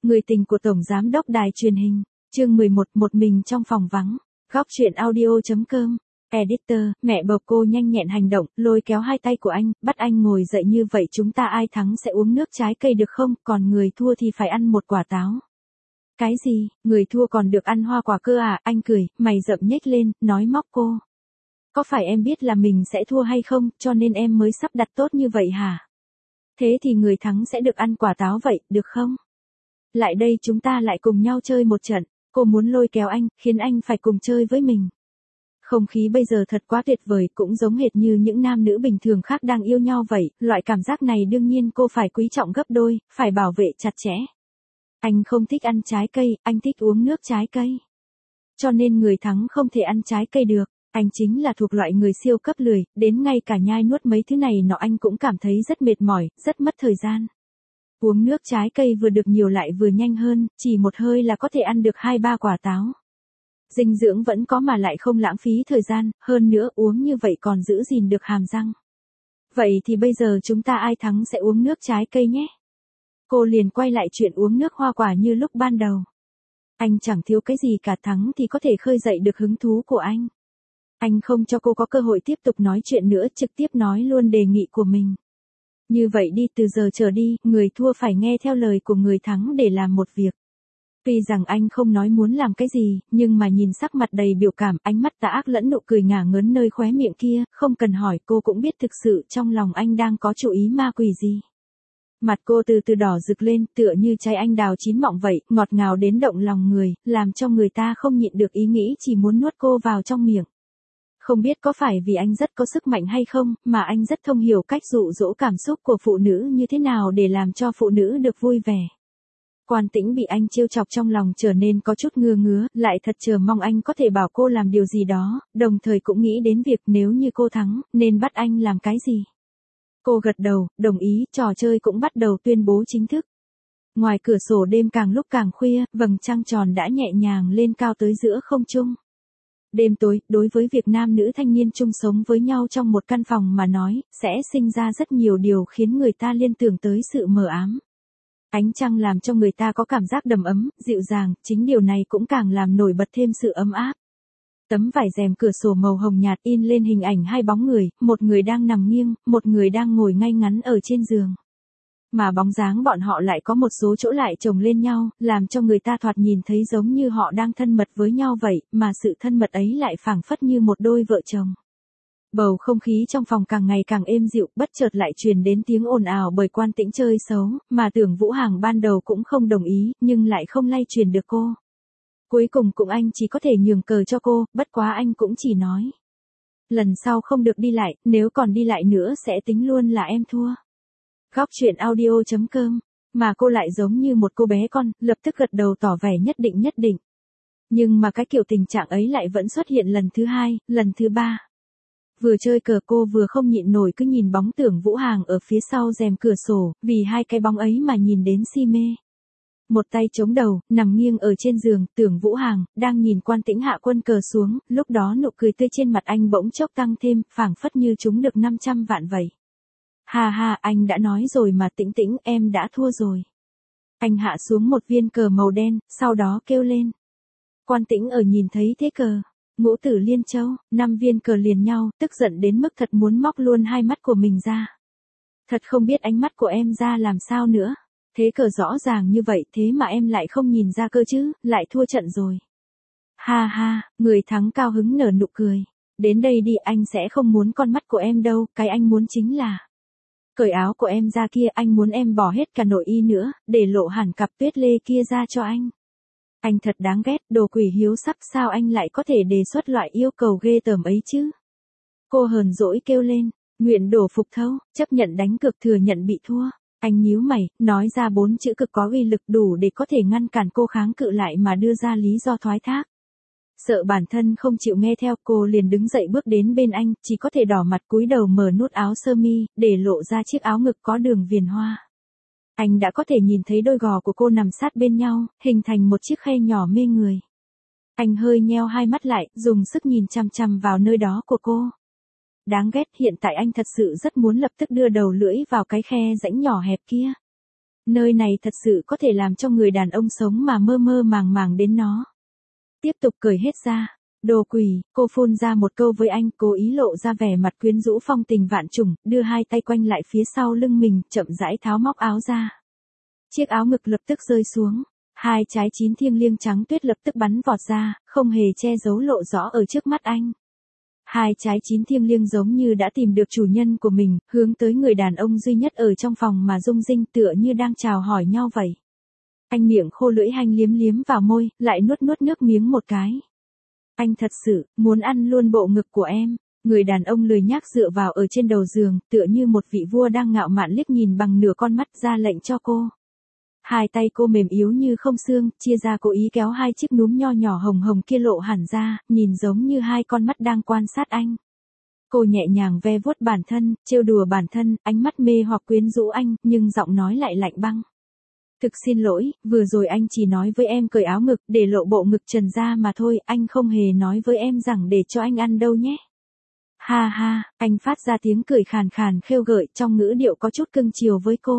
Người tình của Tổng Giám đốc Đài truyền hình, chương 11, một mình trong phòng vắng, góc chuyện audio.com. Editor, mẹ bầu cô nhanh nhẹn hành động, lôi kéo hai tay của anh, bắt anh ngồi dậy như vậy chúng ta ai thắng sẽ uống nước trái cây được không, còn người thua thì phải ăn một quả táo. Cái gì, người thua còn được ăn hoa quả cơ à, anh cười, mày rậm nhếch lên, nói móc cô. Có phải em biết là mình sẽ thua hay không, cho nên em mới sắp đặt tốt như vậy hả? Thế thì người thắng sẽ được ăn quả táo vậy, được không? Lại đây chúng ta lại cùng nhau chơi một trận, cô muốn lôi kéo anh, khiến anh phải cùng chơi với mình. Không khí bây giờ thật quá tuyệt vời, cũng giống hệt như những nam nữ bình thường khác đang yêu nhau vậy, loại cảm giác này đương nhiên cô phải quý trọng gấp đôi, phải bảo vệ chặt chẽ. Anh không thích ăn trái cây, anh thích uống nước trái cây. Cho nên người thắng không thể ăn trái cây được, anh chính là thuộc loại người siêu cấp lười, đến ngay cả nhai nuốt mấy thứ này nọ anh cũng cảm thấy rất mệt mỏi, rất mất thời gian. Uống nước trái cây vừa được nhiều lại vừa nhanh hơn, chỉ một hơi là có thể ăn được 2-3 quả táo. Dinh dưỡng vẫn có mà lại không lãng phí thời gian, hơn nữa uống như vậy còn giữ gìn được hàm răng. Vậy thì bây giờ chúng ta ai thắng sẽ uống nước trái cây nhé. Cô liền quay lại chuyện uống nước hoa quả như lúc ban đầu. Anh chẳng thiếu cái gì cả, thắng thì có thể khơi dậy được hứng thú của anh. Anh không cho cô có cơ hội tiếp tục nói chuyện nữa, trực tiếp nói luôn đề nghị của mình. Như vậy đi, từ giờ trở đi, người thua phải nghe theo lời của người thắng để làm một việc. Tuy rằng anh không nói muốn làm cái gì, nhưng mà nhìn sắc mặt đầy biểu cảm, ánh mắt tà ác lẫn nụ cười ngả ngớn nơi khóe miệng kia, không cần hỏi cô cũng biết thực sự trong lòng anh đang có chủ ý ma quỷ gì. Mặt cô từ từ đỏ rực lên, tựa như trái anh đào chín mọng vậy, ngọt ngào đến động lòng người, làm cho người ta không nhịn được ý nghĩ chỉ muốn nuốt cô vào trong miệng. Không biết có phải vì anh rất có sức mạnh hay không, mà anh rất thông hiểu cách dụ dỗ cảm xúc của phụ nữ như thế nào để làm cho phụ nữ được vui vẻ. Quan Tĩnh bị anh trêu chọc trong lòng trở nên có chút ngứa, lại thật chờ mong anh có thể bảo cô làm điều gì đó, đồng thời cũng nghĩ đến việc nếu như cô thắng, nên bắt anh làm cái gì. Cô gật đầu, đồng ý, trò chơi cũng bắt đầu tuyên bố chính thức. Ngoài cửa sổ đêm càng lúc càng khuya, vầng trăng tròn đã nhẹ nhàng lên cao tới giữa không trung. Đêm tối, đối với việc nam nữ thanh niên chung sống với nhau trong một căn phòng mà nói, sẽ sinh ra rất nhiều điều khiến người ta liên tưởng tới sự mờ ám. Ánh trăng làm cho người ta có cảm giác đầm ấm, dịu dàng, chính điều này cũng càng làm nổi bật thêm sự ấm áp. Tấm vải rèm cửa sổ màu hồng nhạt in lên hình ảnh hai bóng người, một người đang nằm nghiêng, một người đang ngồi ngay ngắn ở trên giường. Mà bóng dáng bọn họ lại có một số chỗ lại chồng lên nhau, làm cho người ta thoạt nhìn thấy giống như họ đang thân mật với nhau vậy, mà sự thân mật ấy lại phảng phất như một đôi vợ chồng. Bầu không khí trong phòng càng ngày càng êm dịu, bất chợt lại truyền đến tiếng ồn ào bởi Quan Tĩnh chơi xấu, mà Tưởng Vũ Hằng ban đầu cũng không đồng ý, nhưng lại không lay truyền được cô. Cuối cùng cũng anh chỉ có thể nhường cờ cho cô, bất quá anh cũng chỉ nói. Lần sau không được đi lại, nếu còn đi lại nữa sẽ tính luôn là em thua. Góc chuyện audio.com, mà cô lại giống như một cô bé con, lập tức gật đầu tỏ vẻ nhất định. Nhưng mà cái kiểu tình trạng ấy lại vẫn xuất hiện lần thứ hai, lần thứ ba. Vừa chơi cờ cô vừa không nhịn nổi cứ nhìn bóng Tưởng Vũ Hằng ở phía sau rèm cửa sổ, vì hai cái bóng ấy mà nhìn đến si mê. Một tay chống đầu, nằm nghiêng ở trên giường, Tưởng Vũ Hằng đang nhìn Quan Tĩnh hạ quân cờ xuống, lúc đó nụ cười tươi trên mặt anh bỗng chốc tăng thêm, phảng phất như trúng được 500 vạn vậy. Ha, anh đã nói rồi mà Tĩnh Tĩnh, em đã thua rồi. Anh hạ xuống một viên cờ màu đen, sau đó kêu lên. Quan Tĩnh ở nhìn thấy thế cờ. Ngũ tử liên châu, 5 viên cờ liền nhau, tức giận đến mức thật muốn móc luôn hai mắt của mình ra. Thật không biết ánh mắt của em ra làm sao nữa. Thế cờ rõ ràng như vậy thế mà em lại không nhìn ra cơ chứ, lại thua trận rồi. Ha, người thắng cao hứng nở nụ cười. Đến đây đi, anh sẽ không muốn con mắt của em đâu, cái anh muốn chính là cởi áo của em ra kia, anh muốn em bỏ hết cả nội y nữa, để lộ hẳn cặp tuyết lê kia ra cho anh. Anh thật đáng ghét, đồ quỷ hiếu sắc, sao anh lại có thể đề xuất loại yêu cầu ghê tởm ấy chứ? Cô hờn dỗi kêu lên, nguyện đổ phục thâu, chấp nhận đánh cược thừa nhận bị thua. Anh nhíu mày, nói ra 4 chữ cực có uy lực đủ để có thể ngăn cản cô kháng cự lại mà đưa ra lý do thoái thác. Sợ bản thân không chịu nghe theo, cô liền đứng dậy bước đến bên anh, chỉ có thể đỏ mặt cúi đầu mở nút áo sơ mi, để lộ ra chiếc áo ngực có đường viền hoa. Anh đã có thể nhìn thấy đôi gò của cô nằm sát bên nhau, hình thành một chiếc khe nhỏ mê người. Anh hơi nheo hai mắt lại, dùng sức nhìn chằm chằm vào nơi đó của cô. Đáng ghét, hiện tại anh thật sự rất muốn lập tức đưa đầu lưỡi vào cái khe rãnh nhỏ hẹp kia. Nơi này thật sự có thể làm cho người đàn ông sống mà mơ mơ màng màng đến nó. Tiếp tục cởi hết ra. Đồ quỷ, cô phun ra một câu với anh, cố ý lộ ra vẻ mặt quyến rũ phong tình vạn trùng, đưa hai tay quanh lại phía sau lưng mình, chậm rãi tháo móc áo ra. Chiếc áo ngực lập tức rơi xuống. Hai trái chín thiêng liêng trắng tuyết lập tức bắn vọt ra, không hề che giấu lộ rõ ở trước mắt anh. Hai trái chín thiêng liêng giống như đã tìm được chủ nhân của mình, hướng tới người đàn ông duy nhất ở trong phòng mà rung rinh tựa như đang chào hỏi nhau vậy. Anh miệng khô lưỡi hanh liếm liếm vào môi, lại nuốt nuốt nước miếng một cái. Anh thật sự, muốn ăn luôn bộ ngực của em. Người đàn ông lười nhác dựa vào ở trên đầu giường, tựa như một vị vua đang ngạo mạn liếc nhìn bằng nửa con mắt ra lệnh cho cô. Hai tay cô mềm yếu như không xương, chia ra cố ý kéo hai chiếc núm nho nhỏ hồng hồng kia lộ hẳn ra, nhìn giống như hai con mắt đang quan sát anh. Cô nhẹ nhàng ve vuốt bản thân, trêu đùa bản thân, ánh mắt mê hoặc quyến rũ anh, nhưng giọng nói lại lạnh băng. Thực xin lỗi, vừa rồi anh chỉ nói với em cởi áo ngực để lộ bộ ngực trần ra mà thôi, anh không hề nói với em rằng để cho anh ăn đâu nhé. Ha ha, anh phát ra tiếng cười khàn khàn khêu gợi trong ngữ điệu có chút cưng chiều với cô.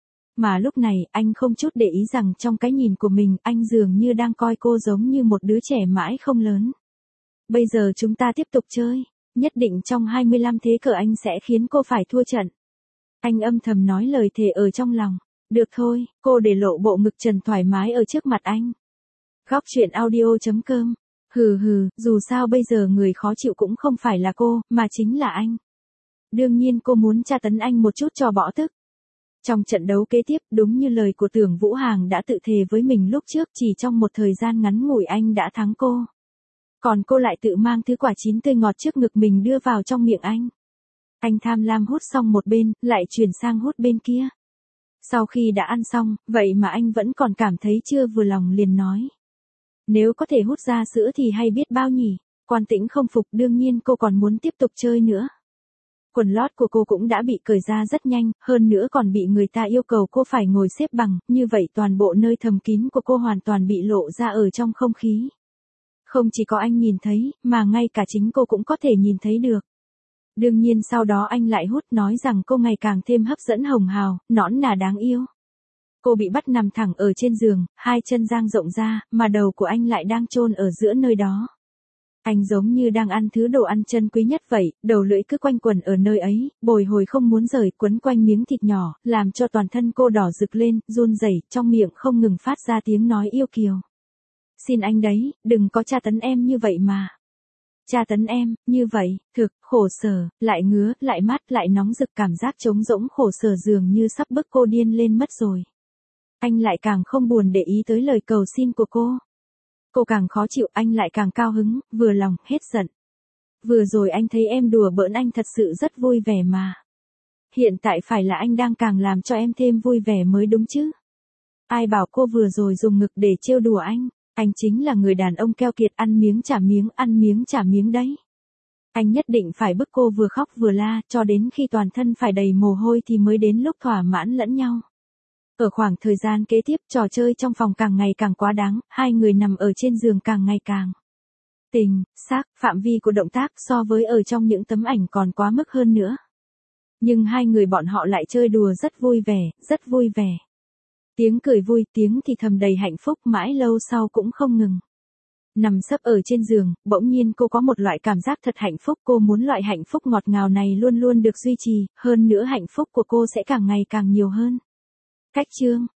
Mà lúc này, anh không chút để ý rằng trong cái nhìn của mình, anh dường như đang coi cô giống như một đứa trẻ mãi không lớn. Bây giờ chúng ta tiếp tục chơi, nhất định trong 25 thế cờ anh sẽ khiến cô phải thua trận. Anh âm thầm nói lời thề ở trong lòng. Được thôi, cô để lộ bộ ngực trần thoải mái ở trước mặt anh. Góc truyện audio.com. Hừ hừ, dù sao bây giờ người khó chịu cũng không phải là cô, mà chính là anh. Đương nhiên cô muốn tra tấn anh một chút cho bỏ tức. Trong trận đấu kế tiếp, đúng như lời của Tưởng Vũ Hàng đã tự thề với mình lúc trước, chỉ trong một thời gian ngắn ngủi anh đã thắng cô. Còn cô lại tự mang thứ quả chín tươi ngọt trước ngực mình đưa vào trong miệng anh. Anh tham lam hút xong một bên, lại chuyển sang hút bên kia. Sau khi đã ăn xong, vậy mà anh vẫn còn cảm thấy chưa vừa lòng liền nói. Nếu có thể hút ra sữa thì hay biết bao nhỉ. Quan Tĩnh không phục, đương nhiên cô còn muốn tiếp tục chơi nữa. Quần lót của cô cũng đã bị cởi ra rất nhanh, hơn nữa còn bị người ta yêu cầu cô phải ngồi xếp bằng, như vậy toàn bộ nơi thầm kín của cô hoàn toàn bị lộ ra ở trong không khí. Không chỉ có anh nhìn thấy, mà ngay cả chính cô cũng có thể nhìn thấy được. Đương nhiên sau đó anh lại hút nói rằng cô ngày càng thêm hấp dẫn hồng hào, nõn nà đáng yêu. Cô bị bắt nằm thẳng ở trên giường, hai chân dang rộng ra, mà đầu của anh lại đang chôn ở giữa nơi đó. Anh giống như đang ăn thứ đồ ăn chân quý nhất vậy, đầu lưỡi cứ quanh quẩn ở nơi ấy, bồi hồi không muốn rời, quấn quanh miếng thịt nhỏ, làm cho toàn thân cô đỏ rực lên, run rẩy, trong miệng không ngừng phát ra tiếng nói yêu kiều. Xin anh đấy, đừng có tra tấn em như vậy mà. Tra tấn em, như vậy, thực, khổ sở, lại ngứa, lại mát, lại nóng rực, cảm giác trống rỗng khổ sở dường như sắp bức cô điên lên mất rồi. Anh lại càng không buồn để ý tới lời cầu xin của cô. Cô càng khó chịu, anh lại càng cao hứng, vừa lòng, hết giận. Vừa rồi anh thấy em đùa bỡn anh thật sự rất vui vẻ mà. Hiện tại phải là anh đang càng làm cho em thêm vui vẻ mới đúng chứ. Ai bảo cô vừa rồi dùng ngực để trêu đùa anh chính là người đàn ông keo kiệt ăn miếng trả miếng đấy. Anh nhất định phải bức cô vừa khóc vừa la, cho đến khi toàn thân phải đầy mồ hôi thì mới đến lúc thỏa mãn lẫn nhau. Ở khoảng thời gian kế tiếp, trò chơi trong phòng càng ngày càng quá đáng, hai người nằm ở trên giường càng ngày càng tình, xác, phạm vi của động tác so với ở trong những tấm ảnh còn quá mức hơn nữa. Nhưng hai người bọn họ lại chơi đùa rất vui vẻ, rất vui vẻ. Tiếng cười vui, tiếng thì thầm đầy hạnh phúc mãi lâu sau cũng không ngừng. Nằm sấp ở trên giường, bỗng nhiên cô có một loại cảm giác thật hạnh phúc, cô muốn loại hạnh phúc ngọt ngào này luôn luôn được duy trì, hơn nữa hạnh phúc của cô sẽ càng ngày càng nhiều hơn. Cách chương